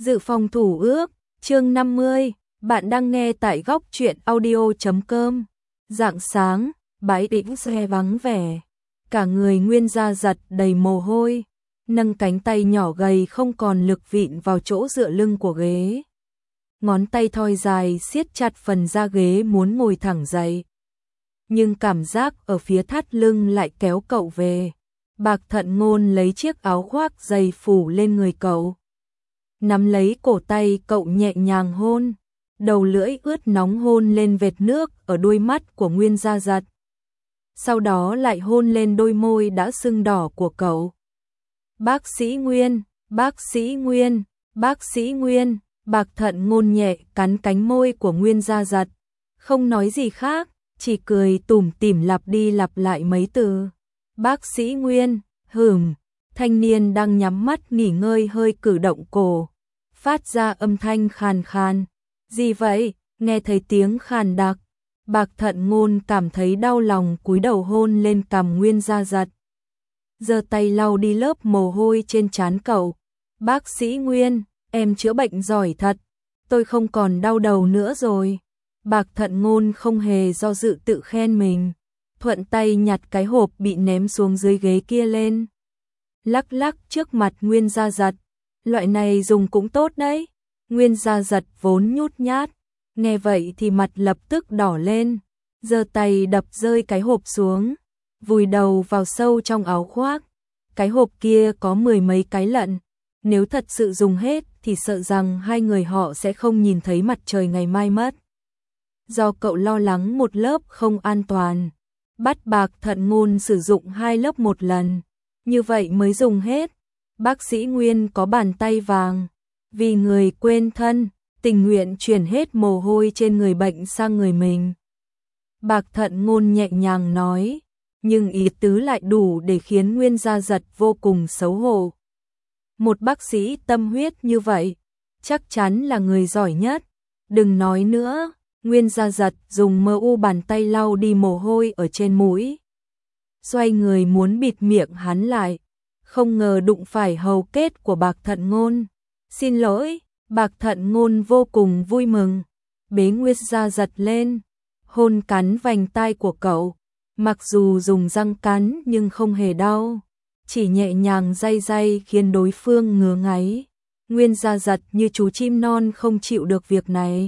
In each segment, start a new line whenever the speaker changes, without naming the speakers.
Dự phòng thủ ước, chương 50, bạn đang nghe tại góc truyện audio.com. Rạng sáng, bãi đỗ xe vắng vẻ, cả người Nguyên da giật đầy mồ hôi, nâng cánh tay nhỏ gầy không còn lực vịn vào chỗ dựa lưng của ghế. Ngón tay thon dài siết chặt phần da ghế muốn ngồi thẳng dậy. Nhưng cảm giác ở phía thắt lưng lại kéo cậu về. Bạc Thận Ngôn lấy chiếc áo khoác dày phủ lên người cậu. Nắm lấy cổ tay cậu nhẹ nhàng hôn, đầu lưỡi ướt nóng hôn lên vệt nước ở đuôi mắt của Nguyên da giật. Sau đó lại hôn lên đôi môi đã sưng đỏ của cậu. Bác sĩ Nguyên, bác sĩ Nguyên, bác sĩ Nguyên, Bạc Thận Ngôn nhẹ cắn cánh môi của Nguyên da giật, không nói gì khác, chỉ cười tủm tỉm lặp đi lặp lại mấy từ. Bác sĩ Nguyên, thanh niên đang nhắm mắt nghỉ ngơi hơi cử động cổ, phát ra âm thanh khàn khàn. Gì vậy? Nghe thấy tiếng khàn đặc, Bạc Thận Ngôn cảm thấy đau lòng cúi đầu hôn lên cằm Nguyên da giật. Giơ tay lau đi lớp mồ hôi trên trán cậu. Bác sĩ Nguyên, em chữa bệnh giỏi thật, tôi không còn đau đầu nữa rồi. Bạc Thận Ngôn không hề do dự tự khen mình, thuận tay nhặt cái hộp bị ném xuống dưới ghế kia lên. Lắc lắc trước mặt Nguyên da giật, loại này dùng cũng tốt đấy. Nguyên da giật vốn nhút nhát, nghe vậy thì mặt lập tức đỏ lên, giơ tay đập rơi cái hộp xuống, vùi đầu vào sâu trong áo khoác. Cái hộp kia có 10 mấy cái lận, nếu thật sự dùng hết thì sợ rằng hai người họ sẽ không nhìn thấy mặt trời ngày mai mất. Do cậu lo lắng một lớp không an toàn, bắt Bạc Thận Ngôn sử dụng 2 lớp một lần, như vậy mới dùng hết. Bác sĩ Nguyên có bàn tay vàng, vì người quên thân, tình nguyện chuyển hết mồ hôi trên người bệnh sang người mình. Bạc Thận Ngôn nhẹ nhàng nói, nhưng ý tứ lại đủ để khiến Nguyên da giật vô cùng xấu hổ. Một bác sĩ tâm huyết như vậy, chắc chắn là người giỏi nhất. Đừng nói nữa. Nguyên da giật dùng bàn tay lau đi mồ hôi ở trên mũi. Xoay người muốn bịt miệng hắn lại, không ngờ đụng phải hầu kết của Bạc Thận Ngôn. Xin lỗi, Bạc Thận Ngôn vô cùng vui mừng, bế Nguyên da giật lên, hôn cắn vành tai của cậu. Mặc dù dùng răng cắn nhưng không hề đau, chỉ nhẹ nhàng day day khiến đối phương ngứa ngáy. Nguyên da giật như chú chim non không chịu được việc này.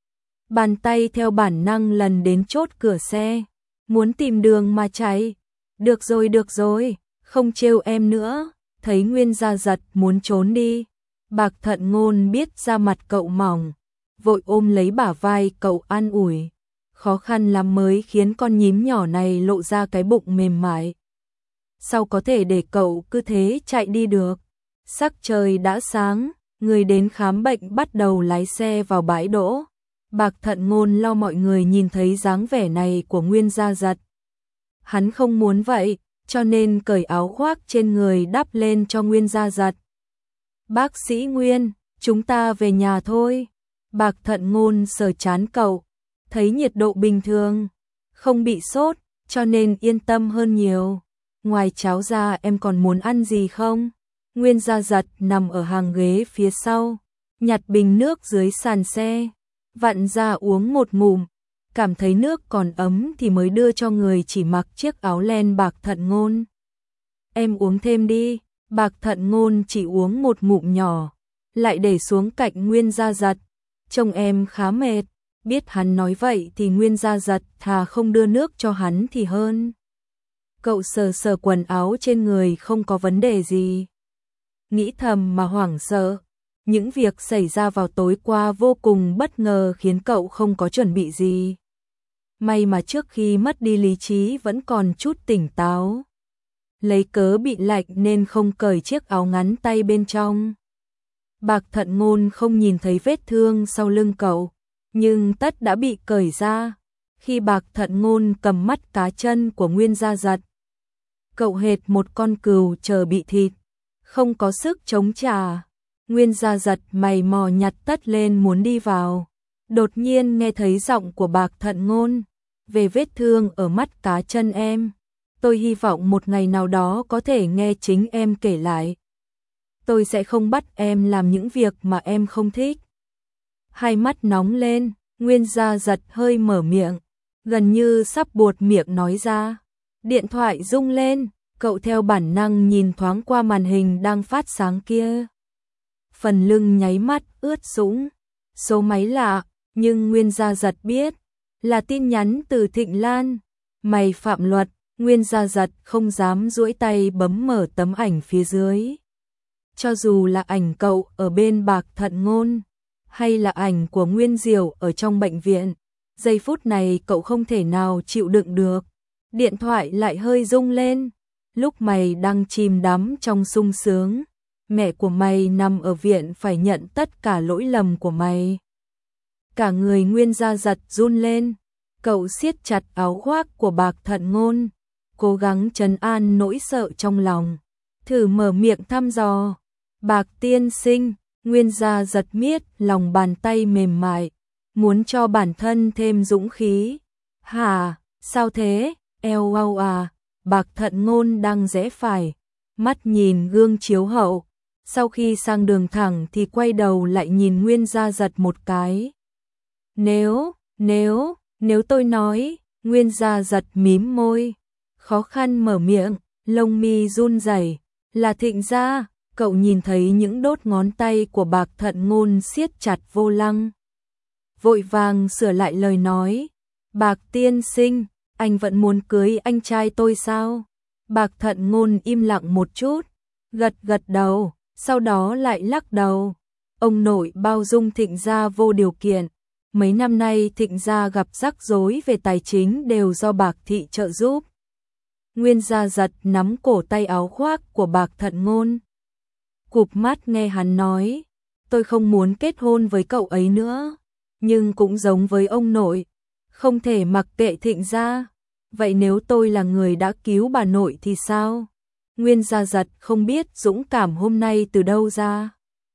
Bàn tay theo bản năng lần đến chốt cửa xe, muốn tìm đường mà chạy. Được rồi, không trêu em nữa. Thấy Nguyên da giật muốn trốn đi, Bạc Thận Ngôn biết da mặt cậu mỏng, vội ôm lấy bả vai cậu an ủi. Khó khăn lắm mới khiến con nhím nhỏ này lộ ra cái bụng mềm mại. Sao có thể để cậu cứ thế chạy đi được? Sắc trời đã sáng, người đến khám bệnh bắt đầu lái xe vào bãi đỗ. Bạc Thận Ngôn lo mọi người nhìn thấy dáng vẻ này của Nguyên da giật. Hắn không muốn vậy, cho nên cởi áo khoác trên người đắp lên cho Nguyên da giật. Bác sĩ Nguyên, chúng ta về nhà thôi. Bạc Thận Ngôn sờ trán cậu, thấy nhiệt độ bình thường, không bị sốt, cho nên yên tâm hơn nhiều. Ngoài cháo ra em còn muốn ăn gì không? Nguyên da giật nằm ở hàng ghế phía sau, nhặt bình nước dưới sàn xe, vặn ra uống một ngụm, cảm thấy nước còn ấm thì mới đưa cho người chỉ mặc chiếc áo len Bạc Thận Ngôn. Em uống thêm đi. Bạc Thận Ngôn chỉ uống một ngụm nhỏ, lại để xuống cạnh Nguyên da giật. Trông em khá mệt. Biết hắn nói vậy thì Nguyên da giật thà không đưa nước cho hắn thì hơn. Cậu sờ sờ quần áo trên người không có vấn đề gì. Nghĩ thầm mà hoảng sợ. Những việc xảy ra vào tối qua vô cùng bất ngờ khiến cậu không có chuẩn bị gì. May mà trước khi mất đi lý trí vẫn còn chút tỉnh táo. Lấy cớ bị lạnh nên không cởi chiếc áo ngắn tay bên trong. Bạc Thận Ngôn không nhìn thấy vết thương sau lưng cậu, nhưng tất đã bị cởi ra. Khi Bạc Thận Ngôn cầm mắt cá chân của Nguyên da giật, cậu hệt một con cừu chờ bị thịt, không có sức chống trả. Nguyên da giật mày mò nhặt tất lên muốn đi vào. Đột nhiên nghe thấy giọng của Bạc Thận Ngôn, về vết thương ở mắt cá chân em. Tôi hy vọng một ngày nào đó có thể nghe chính em kể lại. tôi sẽ không bắt em làm những việc mà em không thích. Hai mắt nóng lên, Nguyên Gia Giật hơi mở miệng, gần như sắp buột miệng nói ra. Điện thoại rung lên, cậu theo bản năng nhìn thoáng qua màn hình đang phát sáng kia. Phần lưng nháy mắt ướt sũng. Số máy lạ, nhưng Nguyên Gia Giật biết là tin nhắn từ Thịnh Lan. Mày phạm luật, Nguyên Gia Giật không dám duỗi tay bấm mở tấm ảnh phía dưới. Cho dù là ảnh cậu ở bên Bạc Thận Ngôn, hay là ảnh của Nguyên Diều ở trong bệnh viện, giây phút này cậu không thể nào chịu đựng được. Điện thoại lại hơi rung lên. Lúc mày đang chìm đắm trong sung sướng, mẹ của mày nằm ở viện phải nhận tất cả lỗi lầm của mày. Cả người Nguyên Gia Giật run lên, cậu siết chặt áo khoác của Bạc Thận Ngôn, cố gắng trấn an nỗi sợ trong lòng, thử mở miệng thăm dò. Bạc tiên sinh, Nguyên Gia Giật miết lòng bàn tay mềm mại, muốn cho bản thân thêm dũng khí. Hả, sao thế, eo au à. Bạc Thận Ngôn đang rẽ phải, mắt nhìn gương chiếu hậu, sau khi sang đường thẳng thì quay đầu lại nhìn Nguyên Gia Giật một cái. Nếu tôi nói, Nguyên Gia Giật mím môi, khó khăn mở miệng, lông mi run rẩy, là Thịnh gia. Cậu nhìn thấy những đốt ngón tay của Bạc Thận Ngôn siết chặt vô lăng. Vội vàng sửa lại lời nói, Bạc tiên sinh, anh vẫn muốn cưới anh trai tôi sao? Bạc Thận Ngôn im lặng một chút, gật gật đầu, sau đó lại lắc đầu. Ông nội bao dung Thịnh gia vô điều kiện. Mấy năm nay Thịnh gia gặp rắc rối về tài chính đều do Bạc thị trợ giúp. Nguyên Gia Giật nắm cổ tay áo khoác của Bạc Thận Ngôn, cụp mắt nghe hắn nói, tôi không muốn kết hôn với cậu ấy nữa, nhưng cũng giống với ông nội, không thể mặc kệ Thịnh gia. Vậy nếu tôi là người đã cứu bà nội thì sao? Nguyên Gia Giật không biết dũng cảm hôm nay từ đâu ra,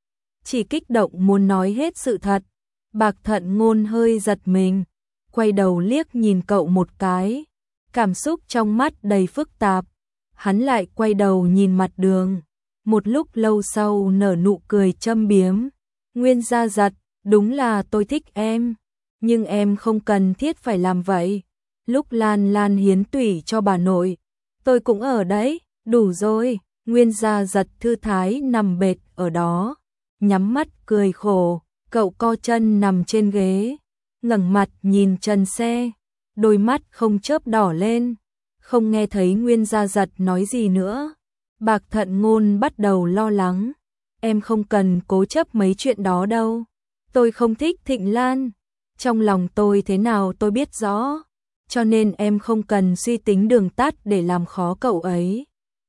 chỉ kích động muốn nói hết sự thật. Bạc Thận Ngôn hơi giật mình, quay đầu liếc nhìn cậu một cái, cảm xúc trong mắt đầy phức tạp. Hắn lại quay đầu nhìn mặt đường, một lúc lâu sau nở nụ cười châm biếm. Nguyên Gia Giật, đúng là tôi thích em, nhưng em không cần thiết phải làm vậy. Lúc Lan Lan hiến tủy cho bà nội, tôi cũng ở đấy, đủ rồi. Nguyên Gia Giật thư thái nằm bệt ở đó, nhắm mắt cười khổ. Cậu co chân nằm trên ghế, ngẩng mặt nhìn trần xe, đôi mắt không chớp đỏ lên, không nghe thấy Nguyên Gia Giật nói gì nữa. Bạc Thận Ngôn bắt đầu lo lắng, em không cần cố chấp mấy chuyện đó đâu, tôi không thích Thịnh Lan, trong lòng tôi thế nào tôi biết rõ, cho nên em không cần suy tính đường tắt để làm khó cậu ấy.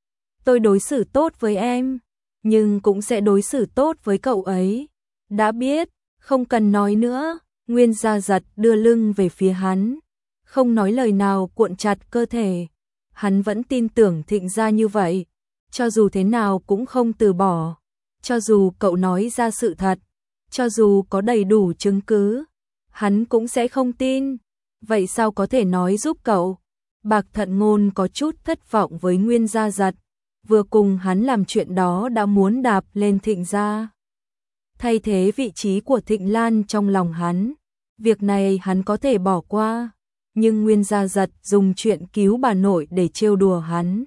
Tôi đối xử tốt với em, nhưng cũng sẽ đối xử tốt với cậu ấy. Đã biết, không cần nói nữa. Nguyên Gia Giật đưa lưng về phía hắn, không nói lời nào, cuộn chặt cơ thể. Hắn vẫn tin tưởng Thịnh gia như vậy, cho dù thế nào cũng không từ bỏ. Cho dù cậu nói ra sự thật, cho dù có đầy đủ chứng cứ, hắn cũng sẽ không tin. Vậy sao có thể nói giúp cậu? Bạc Thận Ngôn có chút thất vọng với Nguyên Gia Giật, vừa cùng hắn làm chuyện đó đã muốn đạp lên Thịnh gia, thay thế vị trí của Thịnh Lan trong lòng hắn. Việc này hắn có thể bỏ qua, nhưng Nguyên Gia Giật dùng chuyện cứu bà nội để trêu đùa hắn.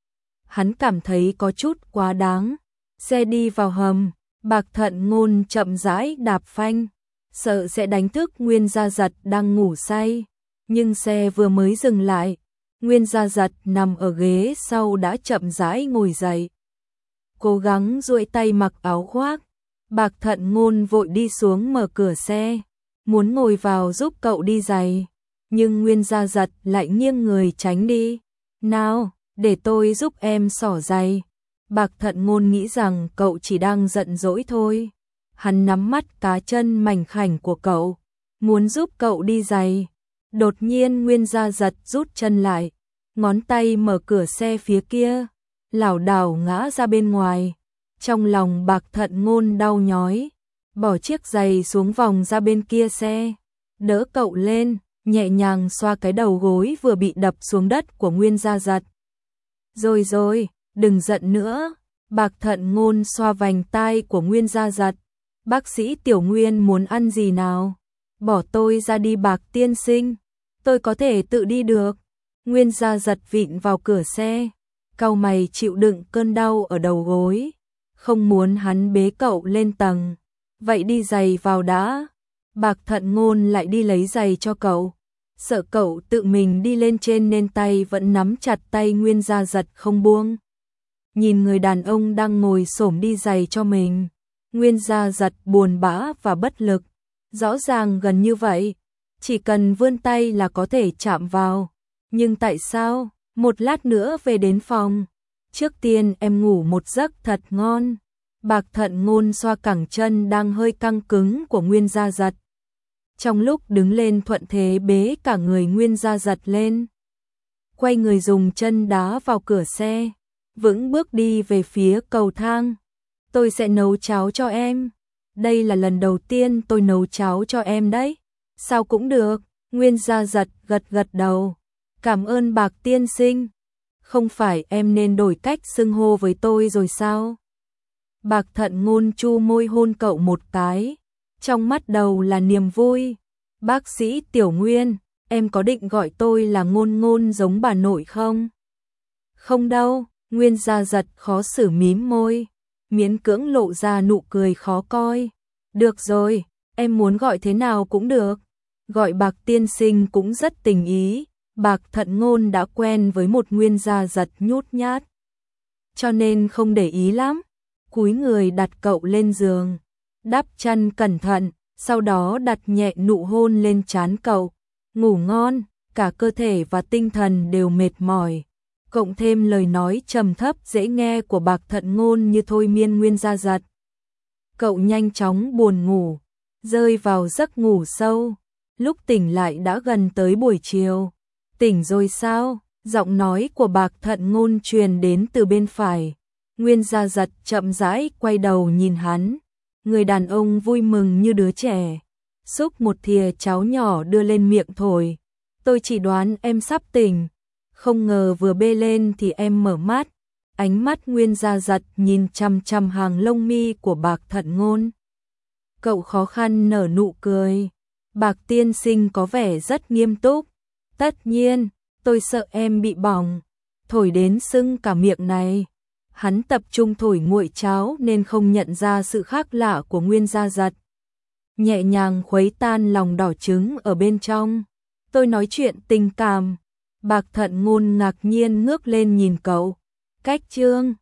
Hắn cảm thấy có chút quá đáng. Xe đi vào hầm, Bạc Thận Ngôn chậm rãi đạp phanh, sợ sẽ đánh thức Nguyên Gia Giật đang ngủ say. Nhưng xe vừa mới dừng lại, Nguyên Gia Giật nằm ở ghế sau đã chậm rãi ngồi dậy, cố gắng duỗi tay mặc áo khoác. Bạc Thận Ngôn vội đi xuống mở cửa xe, muốn ngồi vào giúp cậu đi giày, nhưng Nguyên Gia Giật lại nghiêng người tránh đi. Nào, để tôi giúp em xỏ giày. Bạc Thận Ngôn nghĩ rằng cậu chỉ đang giận dỗi thôi. Hắn nắm mắt cá chân mảnh khảnh của cậu, muốn giúp cậu đi giày. Đột nhiên Nguyên Gia Giật rút chân lại, ngón tay mở cửa xe phía kia, lảo đảo ngã ra bên ngoài. Trong lòng Bạc Thận Ngôn đau nhói, bỏ chiếc giày xuống vòng ra bên kia xe, đỡ cậu lên, nhẹ nhàng xoa cái đầu gối vừa bị đập xuống đất của Nguyên Gia Giật. Rồi, đừng giận nữa. Bạc Thận Ngôn xoa vành tai của Nguyên Gia Giật. Bác sĩ Tiểu Nguyên muốn ăn gì nào? Bỏ tôi ra đi Bạc tiên sinh. Tôi có thể tự đi được. Nguyên Gia Giật vịn vào cửa xe. Cau mày chịu đựng cơn đau ở đầu gối. Không muốn hắn bế cậu lên tầng. Vậy đi giày vào đã. Bạc Thận Ngôn lại đi lấy giày cho cậu. Sợ cậu tự mình đi lên trên nên tay vẫn nắm chặt tay Nguyên Gia Giật không buông. Nhìn người đàn ông đang ngồi xổm đi giày cho mình. Nguyên Gia Giật buồn bã và bất lực. Rõ ràng gần như vậy. Chỉ cần vươn tay là có thể chạm vào. Nhưng tại sao? Một lát nữa về đến phòng. Trước tiên em ngủ một giấc thật ngon. Bạc Thận Ngôn xoa cẳng chân đang hơi căng cứng của Nguyên Gia Giật. Trong lúc đứng lên thuận thế bế cả người Nguyên Gia Giật lên. Quay người dùng chân đá vào cửa xe. Vững bước đi về phía cầu thang. Tôi sẽ nấu cháo cho em. Đây là lần đầu tiên tôi nấu cháo cho em đấy. Sao cũng được. Nguyên Gia Giật gật gật đầu. Cảm ơn Bạc tiên sinh. Không phải em nên đổi cách xưng hô với tôi rồi sao? Bạc Thận Ngôn chu môi hôn cậu một cái. Trong mắt đầu là niềm vui. Bác sĩ Tiểu Nguyên, em có định gọi tôi là Ngôn Ngôn giống bà nội không? Không đâu. Nguyên Gia Giật khó xử mím môi. Miễn cưỡng lộ ra nụ cười khó coi. Được rồi, em muốn gọi thế nào cũng được. Gọi Bạc tiên sinh cũng rất tình ý. Bạc Thận Ngôn đã quen với một Nguyên Gia Giật nhút nhát. Cho nên không để ý lắm. Cúi người đặt cậu lên giường. Đắp chăn cẩn thận. Sau đó đặt nhẹ nụ hôn lên trán cậu. Ngủ ngon. Cả cơ thể và tinh thần đều mệt mỏi. Cộng thêm lời nói trầm thấp dễ nghe của Bạc Thận Ngôn như thôi miên Nguyên Gia Giật. Cậu nhanh chóng buồn ngủ. Rơi vào giấc ngủ sâu. Lúc tỉnh lại đã gần tới buổi chiều. Tỉnh rồi sao? Giọng nói của Bạc Thận Ngôn truyền đến từ bên phải. Nguyên Gia Giật chậm rãi quay đầu nhìn hắn. Người đàn ông vui mừng như đứa trẻ. Xúc một thìa cháo nhỏ đưa lên miệng thổi. Tôi chỉ đoán em sắp tỉnh. Không ngờ vừa bê lên thì em mở mắt. Ánh mắt Nguyên Gia Giật nhìn chằm chằm hàng lông mi của Bạc Thận Ngôn. Cậu khó khăn nở nụ cười. Bạc tiên sinh có vẻ rất nghiêm túc. Tất nhiên, tôi sợ em bị bỏng. Thổi đến sưng cả miệng này. Hắn tập trung thổi nguội cháo nên không nhận ra sự khác lạ của Nguyên Gia Giật. Nhẹ nhàng khuấy tan lòng đỏ trứng ở bên trong. Tôi nói chuyện tình cảm. Bạc Thận Ngôn ngạc nhiên ngước lên nhìn cậu. Cách chương